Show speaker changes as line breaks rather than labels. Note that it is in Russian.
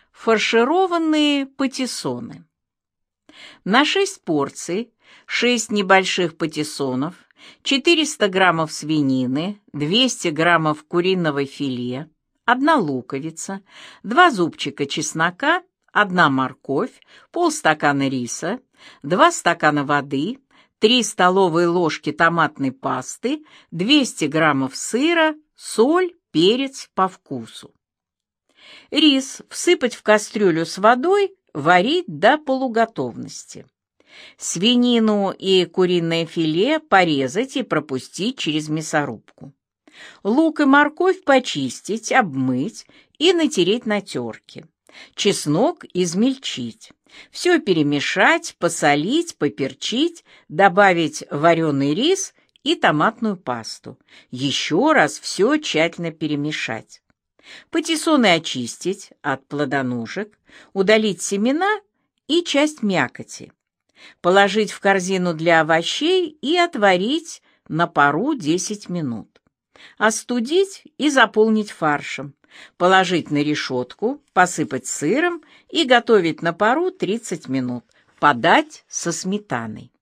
Фаршированные патиссоны. На 6 порций 6 небольших патиссонов, 400 граммов свинины, 200 граммов куриного филе, 1 луковица, 2 зубчика чеснока, 1 морковь, полстакана риса, 2 стакана воды, 3 столовые ложки томатной пасты, 200 граммов сыра, соль, перец по вкусу. Рис всыпать в кастрюлю с водой, варить до полуготовности. Свинину и куриное филе порезать и пропустить через мясорубку. Лук и морковь почистить, обмыть и натереть на терке. Чеснок измельчить. Все перемешать, посолить, поперчить, добавить вареный рис и томатную пасту. Еще раз все тщательно перемешать. Патиссоны очистить от плодоножек, удалить семена и часть мякоти. Положить в корзину для овощей и отварить на пару 10 минут. Остудить и заполнить фаршем. Положить на решетку, посыпать сыром и готовить на пару 30 минут. Подать со сметаной.